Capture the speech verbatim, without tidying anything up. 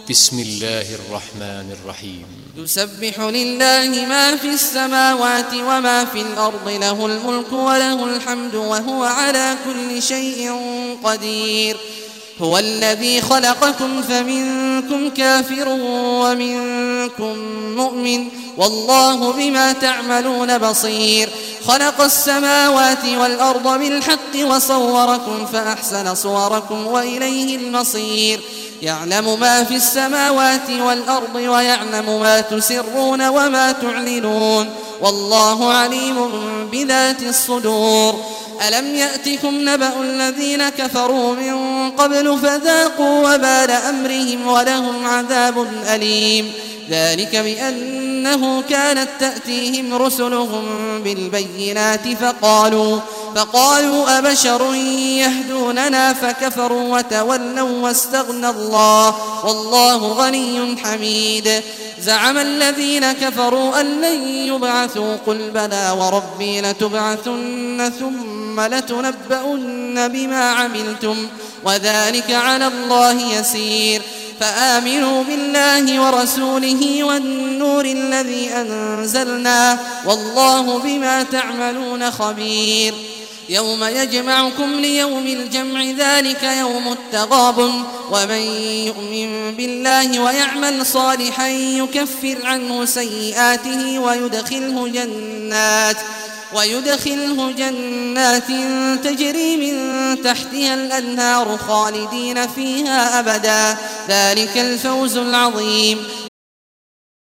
بسم الله الرحمن الرحيم. يسبح لله ما في السماوات وما في الأرض، له الملك وله الحمد وهو على كل شيء قدير. هو الذي خلقكم فمنكم كافر ومنكم مؤمن، والله بما تعملون بصير. خلق السماوات والأرض بالحق وصوركم فأحسن صوركم وإليه المصير. يعلم ما في السماوات والأرض ويعلم ما تسرون وما تعلنون، والله عليم بذات الصدور. ألم يأتكم نبأ الذين كفروا من قبل فذاقوا وبال أمرهم ولهم عذاب أليم. ذلك بأنه كانت تأتيهم رسلهم بالبينات فقالوا فقالوا أبشر يهدوننا فكفروا وتولوا واستغنى الله والله غني حميد. زعم الذين كفروا أن لن يبعثوا، قل بلى وربي لتبعثن ثم لتنبؤن بما عملتم وذلك على الله يسير. فآمنوا بالله ورسوله والنور الذي أنزلنا، والله بما تعملون خبير. يوم يجمعكم ليوم الجمع، ذلك يوم التغابن. ومن يؤمن بالله ويعمل صالحا يكفر عنه سيئاته ويدخله جنات ويدخله جنات تجري من تحتها الأنهار خالدين فيها أبدا، ذلك الفوز العظيم.